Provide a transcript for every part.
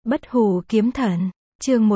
Bất hủ kiếm thần, chương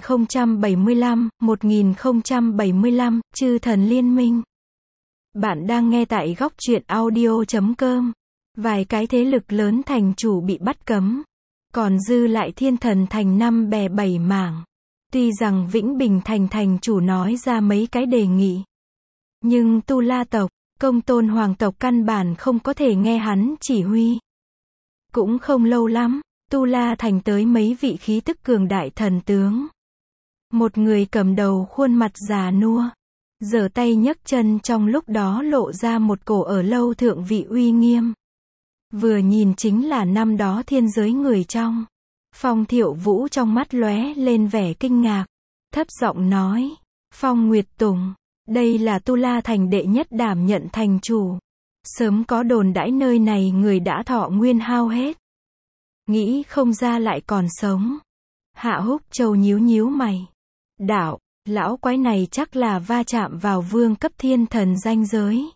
1075, chư thần liên minh. Bạn đang nghe tại góc truyện audio.com. Vài cái thế lực lớn thành chủ bị bắt cấm, còn dư lại thiên thần thành 5 bè 7 mảng. Tuy rằng Vĩnh Bình thành thành chủ nói ra mấy cái đề nghị, nhưng Tu La tộc, Công Tôn hoàng tộc căn bản không có thể nghe hắn chỉ huy. Cũng không lâu lắm, Tu La thành tới mấy vị khí tức cường đại thần tướng. Một người cầm đầu khuôn mặt già nua, giở tay nhấc chân, trong lúc đó lộ ra một cổ ở lâu thượng vị uy nghiêm. Vừa nhìn chính là năm đó thiên giới người trong. Phong Thiệu Vũ trong mắt lóe lên vẻ kinh ngạc, thấp giọng nói: Phong Nguyệt Tùng, đây là Tu La thành đệ nhất đảm nhận thành chủ. Sớm có đồn đãi nơi này người đã thọ nguyên hao hết, nghĩ không ra lại còn sống. Hạ Húc Châu nhíu nhíu mày, đạo, lão quái này chắc là va chạm vào vương cấp thiên thần ranh giới.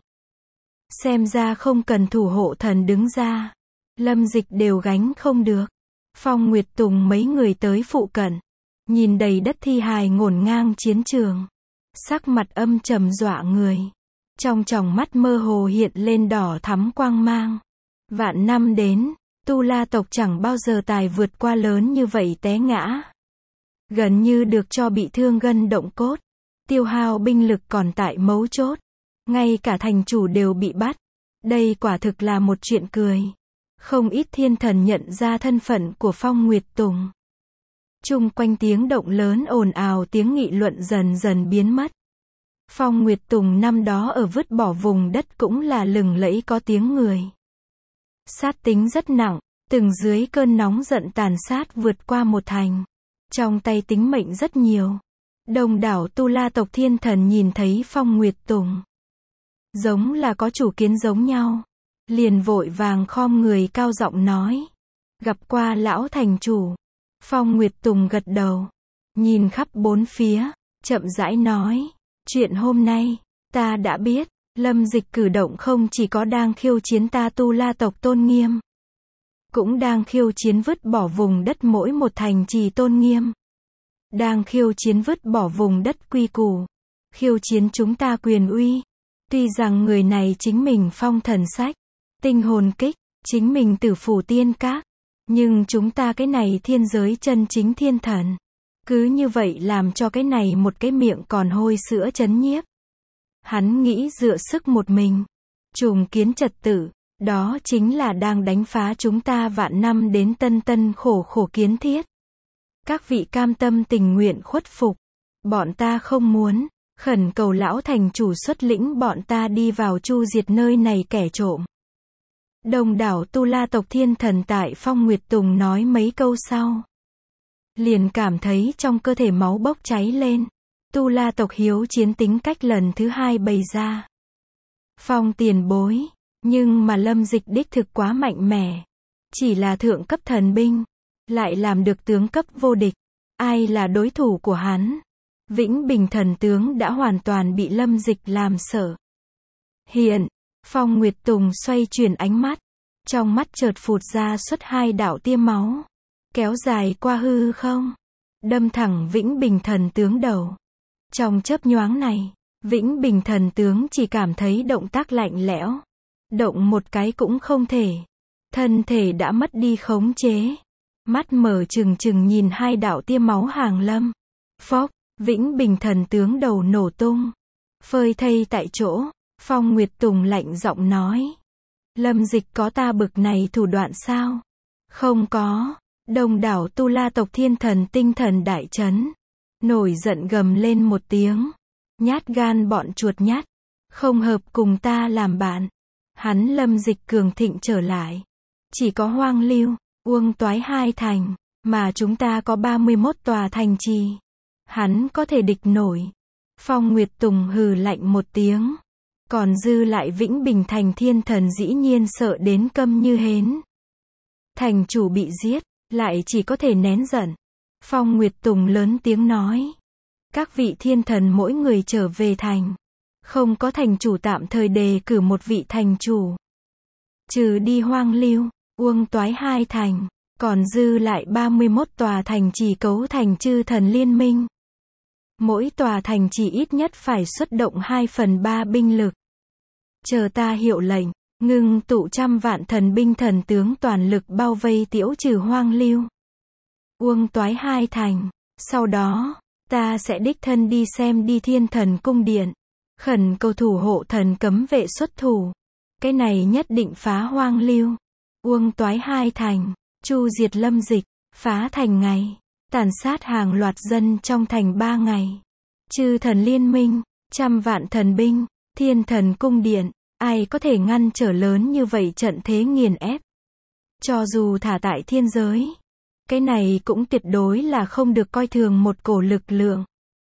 Xem ra không cần thủ hộ thần đứng ra, Lâm Dịch đều gánh không được. Phong Nguyệt Tùng mấy người tới phụ cận, nhìn đầy đất thi hài ngổn ngang chiến trường, sắc mặt âm trầm dọa người. Trong tròng mắt mơ hồ hiện lên đỏ thắm quang mang. Vạn năm đến, Tu La tộc chẳng bao giờ tài vượt qua lớn như vậy té ngã. Gần như được cho bị thương gân động cốt, tiêu hao binh lực còn tại mấu chốt. Ngay cả thành chủ đều bị bắt. Đây quả thực là một chuyện cười. Không ít thiên thần nhận ra thân phận của Phong Nguyệt Tùng. Chung quanh tiếng động lớn ồn ào, tiếng nghị luận dần dần biến mất. Phong Nguyệt Tùng năm đó ở vứt bỏ vùng đất cũng là lừng lẫy có tiếng người. Sát tính rất nặng, từng dưới cơn nóng giận tàn sát vượt qua một thành. Trong tay tính mệnh rất nhiều. Đông đảo Tu La tộc thiên thần nhìn thấy Phong Nguyệt Tùng, giống là có chủ kiến giống nhau, liền vội vàng khom người cao giọng nói: gặp qua lão thành chủ. Phong Nguyệt Tùng gật đầu, nhìn khắp bốn phía, chậm rãi nói: chuyện hôm nay, ta đã biết. Lâm Dịch cử động không chỉ có đang khiêu chiến ta Tu La tộc tôn nghiêm, cũng đang khiêu chiến vứt bỏ vùng đất mỗi một thành trì tôn nghiêm. Đang khiêu chiến vứt bỏ vùng đất quy củ, khiêu chiến chúng ta quyền uy. Tuy rằng người này chính mình phong thần sách, tinh hồn kích, chính mình tử phủ tiên các, nhưng chúng ta cái này thiên giới chân chính thiên thần, cứ như vậy làm cho cái này một cái miệng còn hôi sữa chấn nhiếp. Hắn nghĩ dựa sức một mình trùng kiến trật tự, đó chính là đang đánh phá chúng ta vạn năm đến tân tân khổ khổ kiến thiết. Các vị cam tâm tình nguyện khuất phục, bọn ta không muốn. Khẩn cầu lão thành chủ xuất lĩnh bọn ta đi vào chu diệt nơi này kẻ trộm. Đông đảo Tu La tộc thiên thần tại Phong Nguyệt Tùng nói mấy câu sau, liền cảm thấy trong cơ thể máu bốc cháy lên. Tu La tộc hiếu chiến tính cách lần thứ hai bày ra. Phong tiền bối, nhưng mà Lâm Dịch đích thực quá mạnh mẽ. Chỉ là thượng cấp thần binh, lại làm được tướng cấp vô địch. Ai là đối thủ của hắn? Vĩnh Bình thần tướng đã hoàn toàn bị Lâm Dịch làm sợ. Hiện, Phong Nguyệt Tùng xoay chuyển ánh mắt, trong mắt chợt phụt ra xuất hai đạo tia máu, kéo dài qua hư không, đâm thẳng Vĩnh Bình thần tướng đầu. Trong chớp nhoáng này, Vĩnh Bình thần tướng chỉ cảm thấy động tác lạnh lẽo, động một cái cũng không thể. Thân thể đã mất đi khống chế, mắt mở trừng trừng nhìn hai đạo tia máu hàng lâm. Phốc, Vĩnh Bình thần tướng đầu nổ tung, phơi thây tại chỗ. Phong Nguyệt Tùng lạnh giọng nói: Lâm Dịch có ta bực này thủ đoạn sao? Không có. Đông đảo Tu La tộc thiên thần tinh thần đại chấn, nổi giận gầm lên một tiếng: nhát gan bọn chuột nhát, không hợp cùng ta làm bạn. Hắn Lâm Dịch cường thịnh trở lại, chỉ có Hoang Lưu, Uông Toái hai thành, mà chúng ta có 31 tòa thành trì. Hắn có thể địch nổi. Phong Nguyệt Tùng hừ lạnh một tiếng. Còn dư lại Vĩnh Bình thành thiên thần dĩ nhiên sợ đến câm như hến. Thành chủ bị giết, lại chỉ có thể nén giận. Phong Nguyệt Tùng lớn tiếng nói: các vị thiên thần mỗi người trở về thành. Không có thành chủ tạm thời đề cử một vị thành chủ. Trừ đi Hoang Lưu, Uông Toái hai thành, Còn dư lại 31 tòa thành trì cấu thành chư thần liên minh. Mỗi tòa thành trì ít nhất phải xuất động 2/3 binh lực. Chờ ta hiệu lệnh, ngưng tụ trăm vạn thần binh thần tướng toàn lực bao vây tiễu trừ hoang lưu. Uông Toái hai thành. Sau đó, ta sẽ đích thân đi xem đi Thiên Thần cung điện. Khẩn cầu thủ hộ thần cấm vệ xuất thủ. Cái này nhất định phá hoang lưu. Uông Toái hai thành. Chu diệt Lâm Dịch. Phá thành ngày. Tàn sát hàng loạt dân trong thành 3 ngày. Chư thần liên minh. Trăm vạn thần binh. Thiên Thần cung điện. Ai có thể ngăn trở lớn như vậy trận thế nghiền ép. Cho dù thả tại thiên giới. Cái này cũng tuyệt đối là không được coi thường một cổ lực lượng.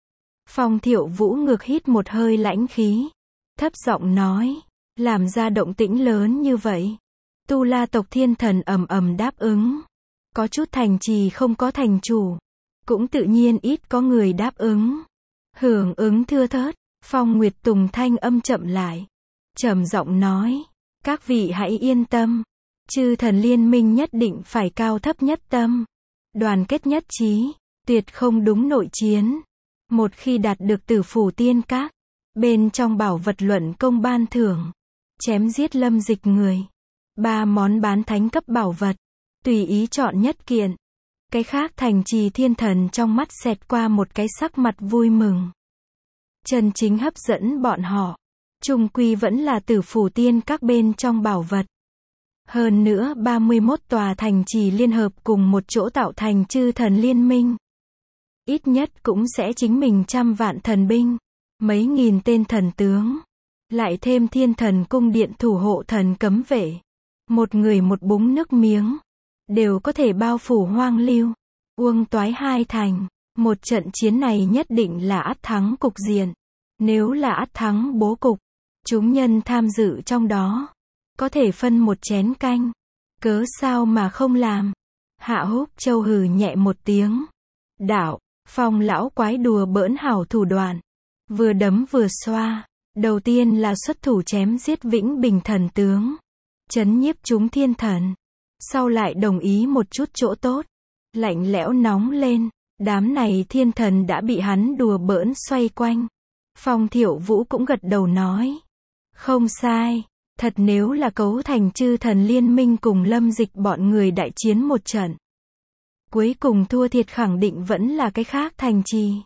Phong Thiệu Vũ ngược hít một hơi lãnh khí. Thấp giọng nói. Làm ra động tĩnh lớn như vậy. Tu La tộc thiên thần ầm ầm đáp ứng. Có chút thành trì không có thành chủ. Cũng tự nhiên ít có người đáp ứng. Hưởng ứng thưa thớt. Phong Nguyệt Tùng thanh âm chậm lại. Trầm giọng nói. Các vị hãy yên tâm. Chư thần liên minh nhất định phải cao thấp nhất tâm. Đoàn kết nhất trí. Tuyệt không đúng nội chiến. Một khi đạt được Tử Phủ Tiên Các. Bên trong bảo vật luận công ban thưởng. Chém giết Lâm Dịch người. 3 món bán thánh cấp bảo vật. Tùy ý chọn nhất kiện. Cái khác thành trì thiên thần trong mắt xẹt qua một cái sắc mặt vui mừng. Chân chính hấp dẫn bọn họ. Chung quy vẫn là Tử Phủ Tiên Các bên trong bảo vật. Hơn nữa 31 tòa thành trì liên hợp cùng một chỗ tạo thành chư thần liên minh. Ít nhất cũng sẽ chính mình trăm vạn thần binh. Mấy nghìn tên thần tướng. Lại thêm Thiên Thần cung điện thủ hộ thần cấm vệ. Một người một búng nước miếng. Đều có thể bao phủ hoang lưu. Uông Toái hai thành. Một trận chiến này nhất định là ắt thắng cục diện. Nếu là ắt thắng bố cục. Chúng nhân tham dự trong đó. Có thể phân một chén canh. Cớ sao mà không làm. Hạ Húc Châu hừ nhẹ một tiếng. Đạo, Phong lão quái đùa bỡn hảo thủ đoạn. Vừa đấm vừa xoa. Đầu tiên là xuất thủ chém giết Vĩnh Bình thần tướng. Chấn nhiếp chúng thiên thần. Sau lại đồng ý một chút chỗ tốt. Lạnh lẽo nóng lên. Đám này thiên thần đã bị hắn đùa bỡn xoay quanh. Phong Thiệu Vũ cũng gật đầu nói. Không sai. Thật nếu là cấu thành chư thần liên minh cùng Lâm Dịch bọn người đại chiến một trận. Cuối cùng thua thiệt khẳng định vẫn là cái khác thành trì.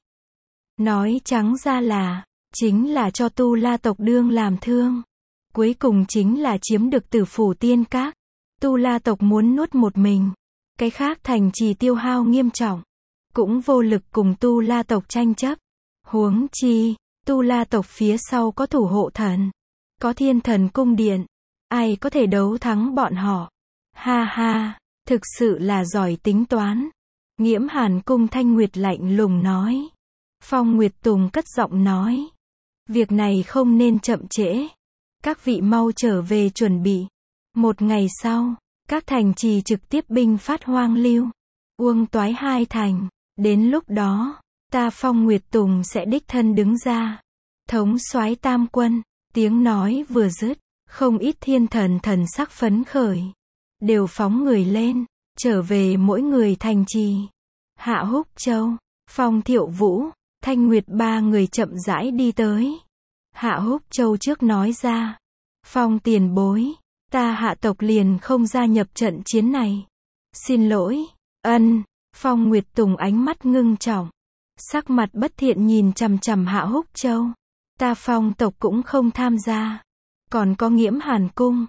Nói trắng ra là, chính là cho Tu La tộc đương làm thương. Cuối cùng chính là chiếm được Tử Phủ Tiên Các. Tu La tộc muốn nuốt một mình. Cái khác thành trì tiêu hao nghiêm trọng. Cũng vô lực cùng Tu La tộc tranh chấp. Huống chi, Tu La tộc phía sau có thủ hộ thần. Có Thiên Thần cung điện. Ai có thể đấu thắng bọn họ. Ha ha, thực sự là giỏi tính toán. Nghiễm Hàn cung Thanh Nguyệt lạnh lùng nói. Phong Nguyệt Tùng cất giọng nói. Việc này không nên chậm trễ. Các vị mau trở về chuẩn bị. Một ngày sau, các thành trì trực tiếp binh phát hoang lưu. Uông Toái hai thành. Đến lúc đó, ta Phong Nguyệt Tùng sẽ đích thân đứng ra. Thống soái tam quân. Tiếng nói vừa dứt, không ít thiên thần thần sắc phấn khởi. Đều phóng người lên, trở về mỗi người thành trì. Hạ Húc Châu, Phong Thiệu Vũ, Thanh Nguyệt 3 người chậm rãi đi tới. Hạ Húc Châu trước nói ra. Phong tiền bối, ta Hạ tộc liền không gia nhập trận chiến này. Xin lỗi, ân. Phong Nguyệt Tùng ánh mắt ngưng trọng. Sắc mặt bất thiện nhìn chằm chằm Hạ Húc Châu. Ta Phong tộc cũng không tham gia. Còn có Nghiễm Hàn cung.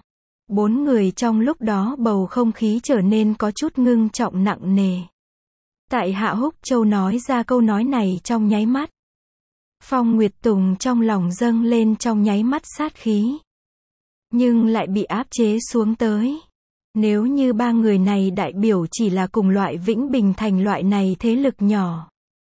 4 người trong lúc đó bầu không khí trở nên có chút ngưng trọng nặng nề. Tại Hạ Húc Châu nói ra câu nói này trong nháy mắt. Phong Nguyệt Tùng trong lòng dâng lên trong nháy mắt sát khí. Nhưng lại bị áp chế xuống tới. Nếu như 3 người này đại biểu chỉ là cùng loại Vĩnh Bình thành loại này thế lực nhỏ.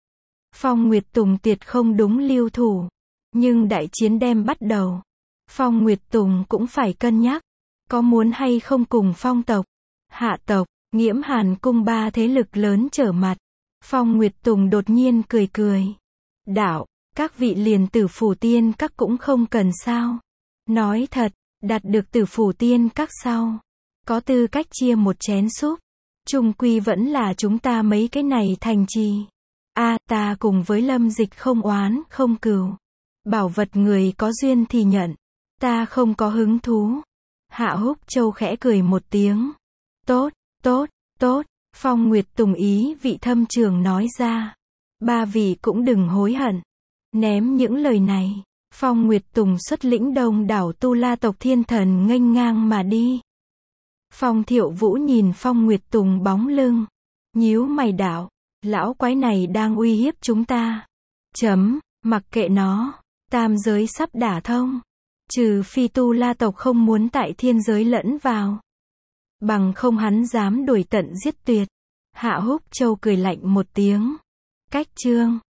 Phong Nguyệt Tùng tuyệt không đúng lưu thủ. Nhưng đại chiến đem bắt đầu. Phong Nguyệt Tùng cũng phải cân nhắc. Có muốn hay không cùng Phong tộc, Hạ tộc, Nghiễm Hàn cung 3 thế lực lớn trở mặt. Phong Nguyệt Tùng đột nhiên cười cười. Đạo, các vị liền Tử Phủ Tiên Các cũng không cần sao. Nói thật, đạt được Tử Phủ Tiên Các sau. Có tư cách chia một chén súp. Chung quy vẫn là chúng ta mấy cái này thành trì. Ta cùng với Lâm Dịch không oán, không cừu. Bảo vật người có duyên thì nhận. Ta không có hứng thú. Hạ Húc Châu khẽ cười một tiếng. Tốt, tốt, tốt, Phong Nguyệt Tùng ý vị thâm trường nói ra. Ba vị cũng đừng hối hận. Ném những lời này, Phong Nguyệt Tùng xuất lĩnh đông đảo Tu La tộc thiên thần nghênh ngang mà đi. Phong Thiệu Vũ nhìn Phong Nguyệt Tùng bóng lưng, nhíu mày đạo, lão quái này đang uy hiếp chúng ta. Mặc kệ nó, tam giới sắp đả thông. Trừ phi Tu La tộc không muốn tại thiên giới lẫn vào. Bằng không hắn dám đuổi tận giết tuyệt. Hạ Húc Châu cười lạnh một tiếng. Cách chương